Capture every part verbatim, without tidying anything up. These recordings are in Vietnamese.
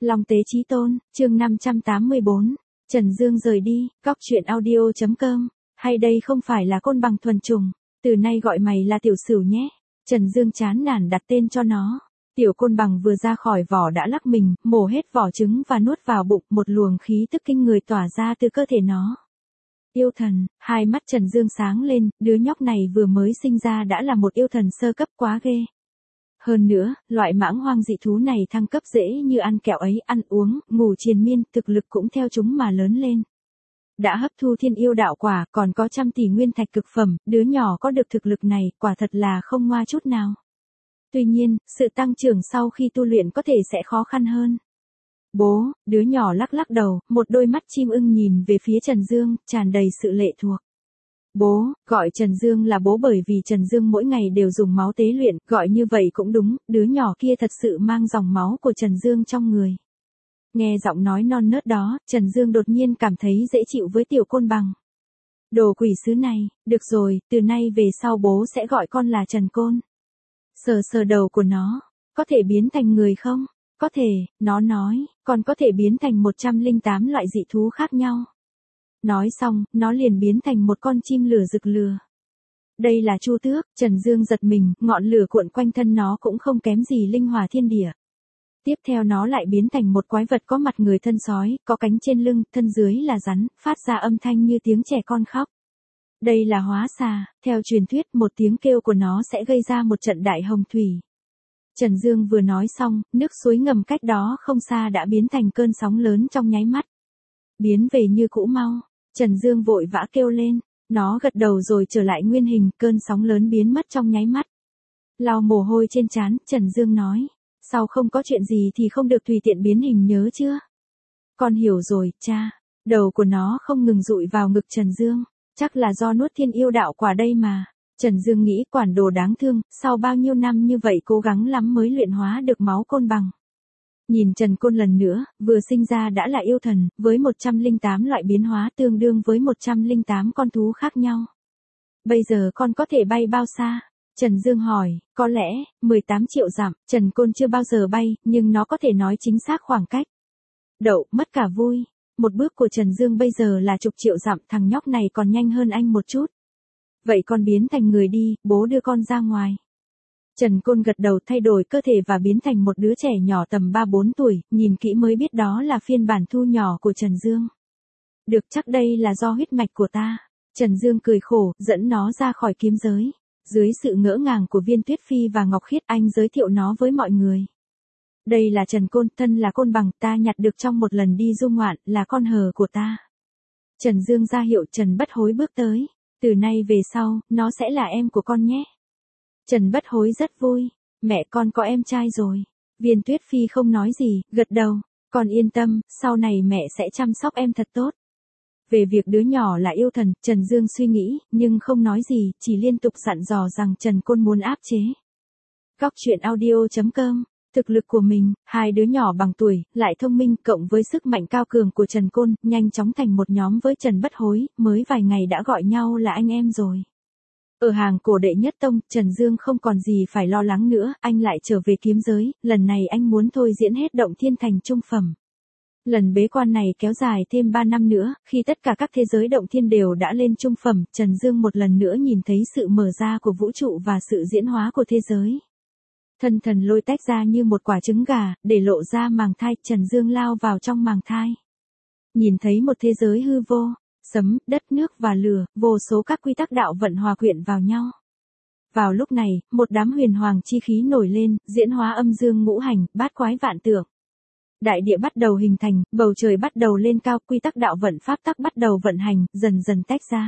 Long Tế Chí Tôn, chương năm trăm tám mươi bốn. Trần Dương rời đi, góc truyện audio chấm com. Hay đây không phải là côn bằng thuần chủng, từ nay gọi mày là tiểu sửu nhé. Trần Dương chán nản đặt tên cho nó. Tiểu côn bằng vừa ra khỏi vỏ đã lắc mình, mổ hết vỏ trứng và nuốt vào bụng, một luồng khí tức kinh người tỏa ra từ cơ thể nó. Yêu thần, hai mắt Trần Dương sáng lên, đứa nhóc này vừa mới sinh ra đã là một yêu thần sơ cấp, quá ghê. Hơn nữa, loại mãng hoang dị thú này thăng cấp dễ như ăn kẹo ấy, ăn uống, ngủ triền miên, thực lực cũng theo chúng mà lớn lên. Đã hấp thu thiên yêu đạo quả, còn có trăm tỷ nguyên thạch cực phẩm, đứa nhỏ có được thực lực này, quả thật là không ngoa chút nào. Tuy nhiên, sự tăng trưởng sau khi tu luyện có thể sẽ khó khăn hơn. Bố, đứa nhỏ lắc lắc đầu, một đôi mắt chim ưng nhìn về phía Trần Dương, tràn đầy sự lệ thuộc. Bố, gọi Trần Dương là bố bởi vì Trần Dương mỗi ngày đều dùng máu tế luyện, gọi như vậy cũng đúng, đứa nhỏ kia thật sự mang dòng máu của Trần Dương trong người. Nghe giọng nói non nớt đó, Trần Dương đột nhiên cảm thấy dễ chịu với tiểu côn bằng. Đồ quỷ sứ này, được rồi, từ nay về sau bố sẽ gọi con là Trần Côn. Sờ sờ đầu của nó, có thể biến thành người không? Có thể, nó nói, còn có thể biến thành một trăm lẻ tám loại dị thú khác nhau. Nói xong, nó liền biến thành một con chim lửa rực lửa. Đây là Chu Tước, Trần Dương giật mình, ngọn lửa cuộn quanh thân nó cũng không kém gì linh hỏa thiên địa. Tiếp theo nó lại biến thành một quái vật có mặt người thân sói, có cánh trên lưng, thân dưới là rắn, phát ra âm thanh như tiếng trẻ con khóc. Đây là hóa xà, theo truyền thuyết một tiếng kêu của nó sẽ gây ra một trận đại hồng thủy. Trần Dương vừa nói xong, nước suối ngầm cách đó không xa đã biến thành cơn sóng lớn trong nháy mắt. Biến về như cũ mau, Trần Dương vội vã kêu lên, nó gật đầu rồi trở lại nguyên hình, cơn sóng lớn biến mất trong nháy mắt. Lau mồ hôi trên trán, Trần Dương nói, sau không có chuyện gì thì không được tùy tiện biến hình nhớ chưa? Con hiểu rồi, cha. Đầu của nó không ngừng dụi vào ngực Trần Dương, chắc là do nuốt thiên yêu đạo quả đây mà. Trần Dương nghĩ quản đồ đáng thương, sau bao nhiêu năm như vậy cố gắng lắm mới luyện hóa được máu côn bằng. Nhìn Trần Côn lần nữa, vừa sinh ra đã là yêu thần, với một trăm lẻ tám loại biến hóa tương đương với một trăm lẻ tám con thú khác nhau. Bây giờ con có thể bay bao xa? Trần Dương hỏi, có lẽ, mười tám triệu dặm, Trần Côn chưa bao giờ bay, nhưng nó có thể nói chính xác khoảng cách. Đậu, mất cả vui. Một bước của Trần Dương bây giờ là chục triệu dặm, thằng nhóc này còn nhanh hơn anh một chút. Vậy con biến thành người đi, bố đưa con ra ngoài. Trần Côn gật đầu, thay đổi cơ thể và biến thành một đứa trẻ nhỏ tầm ba bốn tuổi, nhìn kỹ mới biết đó là phiên bản thu nhỏ của Trần Dương. Được, chắc đây là do huyết mạch của ta. Trần Dương cười khổ, dẫn nó ra khỏi kiếm giới. Dưới sự ngỡ ngàng của Viên Tuyết Phi và Ngọc Khiết, anh giới thiệu nó với mọi người. Đây là Trần Côn, thân là côn bằng, ta nhặt được trong một lần đi du ngoạn, là con hờ của ta. Trần Dương ra hiệu, Trần Bất Hối bước tới. Từ nay về sau, nó sẽ là em của con nhé. Trần Bất Hối rất vui. Mẹ con có em trai rồi. Viên Tuyết Phi không nói gì, gật đầu. Con yên tâm, sau này mẹ sẽ chăm sóc em thật tốt. Về việc đứa nhỏ là yêu thần, Trần Dương suy nghĩ, nhưng không nói gì, chỉ liên tục dặn dò rằng Trần Côn muốn áp chế. Góc truyện audio chấm com. Thực lực của mình, hai đứa nhỏ bằng tuổi, lại thông minh, cộng với sức mạnh cao cường của Trần Côn, nhanh chóng thành một nhóm với Trần Bất Hối, mới vài ngày đã gọi nhau là anh em rồi. Ở hàng cổ đệ nhất tông, Trần Dương không còn gì phải lo lắng nữa, anh lại trở về kiếm giới, lần này anh muốn thôi diễn hết động thiên thành trung phẩm. Lần bế quan này kéo dài thêm ba năm nữa, khi tất cả các thế giới động thiên đều đã lên trung phẩm, Trần Dương một lần nữa nhìn thấy sự mở ra của vũ trụ và sự diễn hóa của thế giới. Thân thần lôi tách ra như một quả trứng gà, để lộ ra màng thai, Trần Dương lao vào trong màng thai. Nhìn thấy một thế giới hư vô, sấm, đất nước và lửa, vô số các quy tắc đạo vận hòa quyện vào nhau. Vào lúc này, một đám huyền hoàng chi khí nổi lên, diễn hóa âm dương ngũ hành, bát quái vạn tượng. Đại địa bắt đầu hình thành, bầu trời bắt đầu lên cao, quy tắc đạo vận pháp tắc bắt đầu vận hành, dần dần tách ra.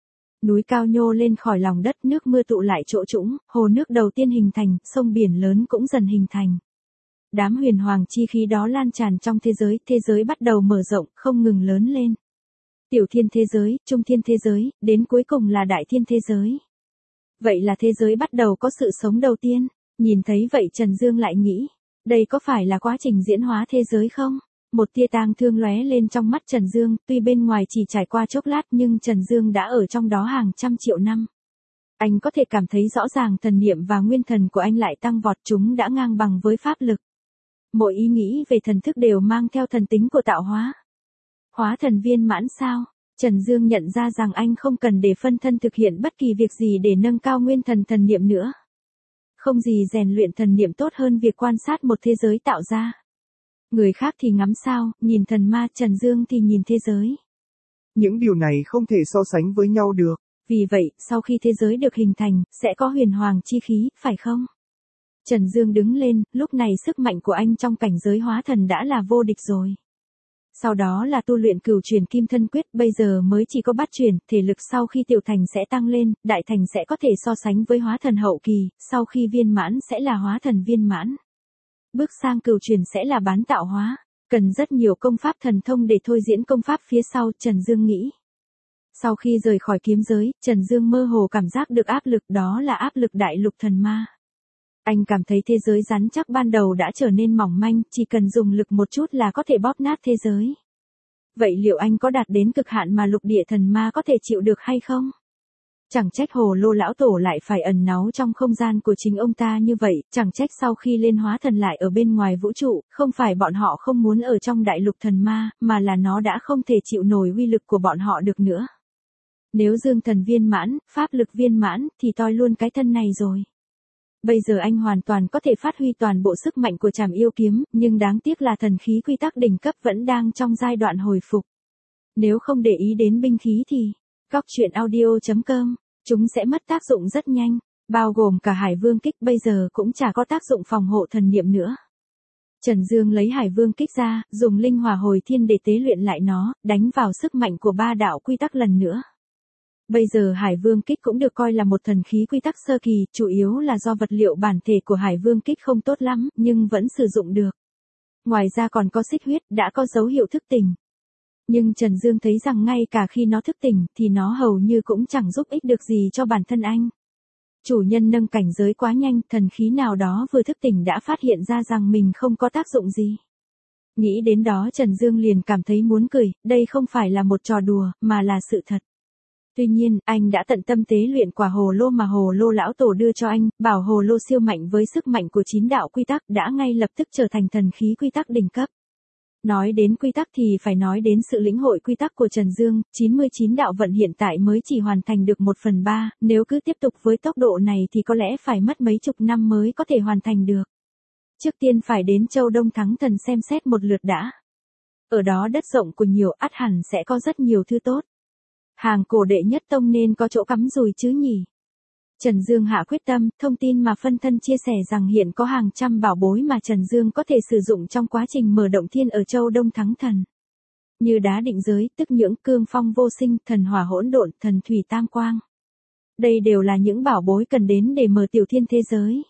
Núi cao nhô lên khỏi lòng đất, nước mưa tụ lại chỗ trũng, hồ nước đầu tiên hình thành, sông biển lớn cũng dần hình thành. Đám huyền hoàng chi khí đó lan tràn trong thế giới, thế giới bắt đầu mở rộng, không ngừng lớn lên. Tiểu thiên thế giới, trung thiên thế giới, đến cuối cùng là đại thiên thế giới. Vậy là thế giới bắt đầu có sự sống đầu tiên. Nhìn thấy vậy Trần Dương lại nghĩ, đây có phải là quá trình diễn hóa thế giới không? Một tia tang thương lóe lên trong mắt Trần Dương, tuy bên ngoài chỉ trải qua chốc lát nhưng Trần Dương đã ở trong đó hàng trăm triệu năm. Anh có thể cảm thấy rõ ràng thần niệm và nguyên thần của anh lại tăng vọt, chúng đã ngang bằng với pháp lực. Mỗi ý nghĩ về thần thức đều mang theo thần tính của tạo hóa. Hóa thần viên mãn sao? Trần Dương nhận ra rằng anh không cần để phân thân thực hiện bất kỳ việc gì để nâng cao nguyên thần thần niệm nữa. Không gì rèn luyện thần niệm tốt hơn việc quan sát một thế giới tạo ra. Người khác thì ngắm sao, nhìn thần ma, Trần Dương thì nhìn thế giới. Những điều này không thể so sánh với nhau được. Vì vậy, sau khi thế giới được hình thành, sẽ có huyền hoàng chi khí, phải không? Trần Dương đứng lên, lúc này sức mạnh của anh trong cảnh giới hóa thần đã là vô địch rồi. Sau đó là tu luyện cửu chuyển kim thân quyết, bây giờ mới chỉ có bát chuyển, thể lực sau khi tiểu thành sẽ tăng lên, đại thành sẽ có thể so sánh với hóa thần hậu kỳ, sau khi viên mãn sẽ là hóa thần viên mãn. Bước sang cửu chuyển sẽ là bán tạo hóa, cần rất nhiều công pháp thần thông để thôi diễn công pháp phía sau, Trần Dương nghĩ. Sau khi rời khỏi kiếm giới, Trần Dương mơ hồ cảm giác được áp lực, đó là áp lực đại lục thần ma. Anh cảm thấy thế giới rắn chắc ban đầu đã trở nên mỏng manh, chỉ cần dùng lực một chút là có thể bóp nát thế giới. Vậy liệu anh có đạt đến cực hạn mà lục địa thần ma có thể chịu được hay không? Chẳng trách Hồ Lô lão tổ lại phải ẩn náu trong không gian của chính ông ta như vậy, chẳng trách sau khi lên hóa thần lại ở bên ngoài vũ trụ, không phải bọn họ không muốn ở trong đại lục thần ma, mà là nó đã không thể chịu nổi uy lực của bọn họ được nữa. Nếu dương thần viên mãn, pháp lực viên mãn, thì toi luôn cái thân này rồi. Bây giờ anh hoàn toàn có thể phát huy toàn bộ sức mạnh của Trảm Yêu kiếm, nhưng đáng tiếc là thần khí quy tắc đỉnh cấp vẫn đang trong giai đoạn hồi phục. Nếu không để ý đến binh khí thì, góc truyện audio chấm com, chúng sẽ mất tác dụng rất nhanh, bao gồm cả Hải Vương kích bây giờ cũng chả có tác dụng phòng hộ thần niệm nữa. Trần Dương lấy Hải Vương kích ra, dùng linh hỏa hồi thiên để tế luyện lại nó, đánh vào sức mạnh của ba đạo quy tắc lần nữa. Bây giờ Hải Vương kích cũng được coi là một thần khí quy tắc sơ kỳ, chủ yếu là do vật liệu bản thể của Hải Vương kích không tốt lắm, nhưng vẫn sử dụng được. Ngoài ra còn có xích huyết, đã có dấu hiệu thức tỉnh. Nhưng Trần Dương thấy rằng ngay cả khi nó thức tỉnh, thì nó hầu như cũng chẳng giúp ích được gì cho bản thân anh. Chủ nhân nâng cảnh giới quá nhanh, thần khí nào đó vừa thức tỉnh đã phát hiện ra rằng mình không có tác dụng gì. Nghĩ đến đó Trần Dương liền cảm thấy muốn cười, đây không phải là một trò đùa, mà là sự thật. Tuy nhiên, anh đã tận tâm tế luyện quả hồ lô mà hồ lô lão tổ đưa cho anh, bảo hồ lô siêu mạnh với sức mạnh của chín đạo quy tắc đã ngay lập tức trở thành thần khí quy tắc đỉnh cấp. Nói đến quy tắc thì phải nói đến sự lĩnh hội quy tắc của Trần Dương, chín mươi chín đạo vận hiện tại mới chỉ hoàn thành được một phần ba, nếu cứ tiếp tục với tốc độ này thì có lẽ phải mất mấy chục năm mới có thể hoàn thành được. Trước tiên phải đến Châu Đông Thắng Thần xem xét một lượt đã. Ở đó đất rộng của nhiều, ắt hẳn sẽ có rất nhiều thứ tốt. Hàng cổ đệ nhất tông nên có chỗ cắm rùi chứ nhỉ? Trần Dương hạ quyết tâm, thông tin mà phân thân chia sẻ rằng hiện có hàng trăm bảo bối mà Trần Dương có thể sử dụng trong quá trình mở động thiên ở Châu Đông Thắng Thần. Như đá định giới, tức nhưỡng, cương phong vô sinh, thần hỏa hỗn độn, thần thủy tam quang. Đây đều là những bảo bối cần đến để mở tiểu thiên thế giới.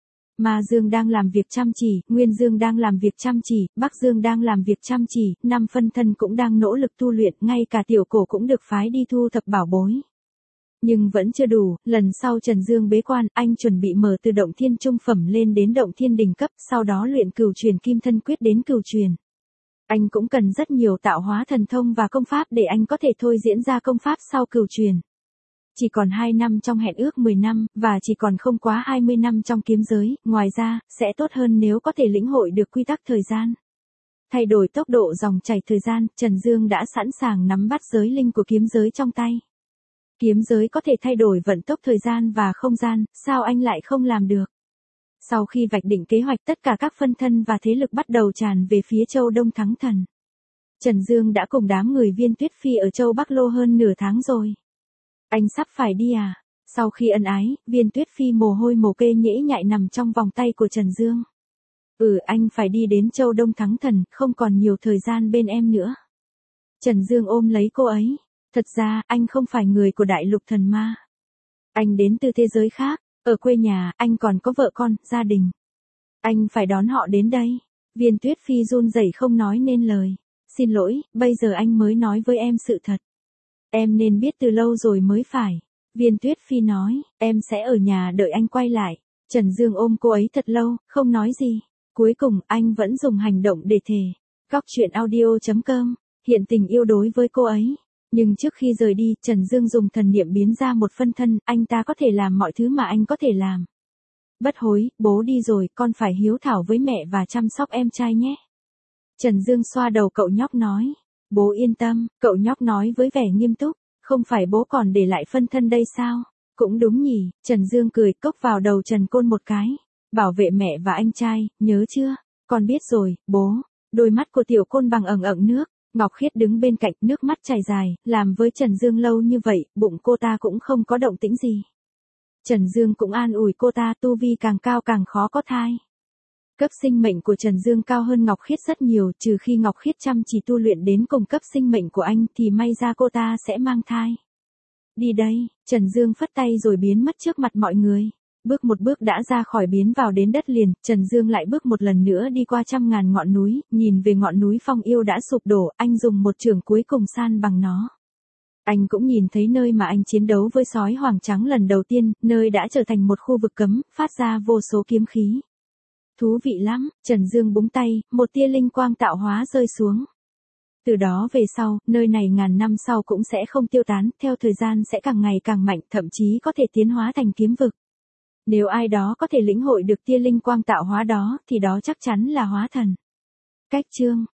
Ma Dương đang làm việc chăm chỉ, Nguyên Dương đang làm việc chăm chỉ, Bắc Dương đang làm việc chăm chỉ, năm phân thân cũng đang nỗ lực tu luyện, ngay cả tiểu cổ cũng được phái đi thu thập bảo bối. Nhưng vẫn chưa đủ, lần sau Trần Dương bế quan, anh chuẩn bị mở từ động thiên trung phẩm lên đến động thiên đỉnh cấp, sau đó luyện cửu truyền kim thân quyết đến cửu truyền. Anh cũng cần rất nhiều tạo hóa thần thông và công pháp để anh có thể thôi diễn ra công pháp sau cửu truyền. Chỉ còn hai năm trong hẹn ước mười năm, và chỉ còn không quá hai mươi năm trong kiếm giới, ngoài ra, sẽ tốt hơn nếu có thể lĩnh hội được quy tắc thời gian. Thay đổi tốc độ dòng chảy thời gian, Trần Dương đã sẵn sàng nắm bắt giới linh của kiếm giới trong tay. Kiếm giới có thể thay đổi vận tốc thời gian và không gian, sao anh lại không làm được? Sau khi vạch định kế hoạch, tất cả các phân thân và thế lực bắt đầu tràn về phía Châu Đông Thắng Thần. Trần Dương đã cùng đám người Viên Tuyết Phi ở Châu Bắc Lô hơn nửa tháng rồi. Anh sắp phải đi à? Sau khi ân ái, Viên Tuyết Phi mồ hôi mồ kê nhễ nhại nằm trong vòng tay của Trần Dương. Ừ, anh phải đi đến Châu Đông Thắng Thần, không còn nhiều thời gian bên em nữa. Trần Dương ôm lấy cô ấy. Thật ra, anh không phải người của đại lục thần ma. Anh đến từ thế giới khác, ở quê nhà, anh còn có vợ con, gia đình. Anh phải đón họ đến đây. Viên Tuyết Phi run rẩy không nói nên lời. Xin lỗi, bây giờ anh mới nói với em sự thật. Em nên biết từ lâu rồi mới phải. Viên Tuyết Phi nói, em sẽ ở nhà đợi anh quay lại. Trần Dương ôm cô ấy thật lâu, không nói gì. Cuối cùng, anh vẫn dùng hành động để thề. Góc truyện audio chấm com, hiện tình yêu đối với cô ấy. Nhưng trước khi rời đi, Trần Dương dùng thần niệm biến ra một phân thân, anh ta có thể làm mọi thứ mà anh có thể làm. Bất hối, bố đi rồi, con phải hiếu thảo với mẹ và chăm sóc em trai nhé. Trần Dương xoa đầu cậu nhóc nói. Bố yên tâm, cậu nhóc nói với vẻ nghiêm túc. Không phải bố còn để lại phân thân đây sao? Cũng đúng nhỉ, Trần Dương cười cốc vào đầu Trần Côn một cái. Bảo vệ mẹ và anh trai, nhớ chưa? Con biết rồi, bố. Đôi mắt của tiểu Côn bằng ẩn ẩn nước. Ngọc Khiết đứng bên cạnh, nước mắt chảy dài, làm với Trần Dương lâu như vậy, bụng cô ta cũng không có động tĩnh gì. Trần Dương cũng an ủi cô ta, tu vi càng cao càng khó có thai. Cấp sinh mệnh của Trần Dương cao hơn Ngọc Khiết rất nhiều, trừ khi Ngọc Khiết chăm chỉ tu luyện đến cùng cấp sinh mệnh của anh thì may ra cô ta sẽ mang thai. Đi đây, Trần Dương phất tay rồi biến mất trước mặt mọi người. Bước một bước đã ra khỏi biến vào đến đất liền, Trần Dương lại bước một lần nữa đi qua trăm ngàn ngọn núi, nhìn về ngọn núi Phong Yêu đã sụp đổ, anh dùng một chưởng cuối cùng san bằng nó. Anh cũng nhìn thấy nơi mà anh chiến đấu với sói hoàng trắng lần đầu tiên, nơi đã trở thành một khu vực cấm, phát ra vô số kiếm khí. Thú vị lắm, Trần Dương búng tay, một tia linh quang tạo hóa rơi xuống. Từ đó về sau, nơi này ngàn năm sau cũng sẽ không tiêu tán, theo thời gian sẽ càng ngày càng mạnh, thậm chí có thể tiến hóa thành kiếm vực. Nếu ai đó có thể lĩnh hội được tia linh quang tạo hóa đó, thì đó chắc chắn là hóa thần. Cách chương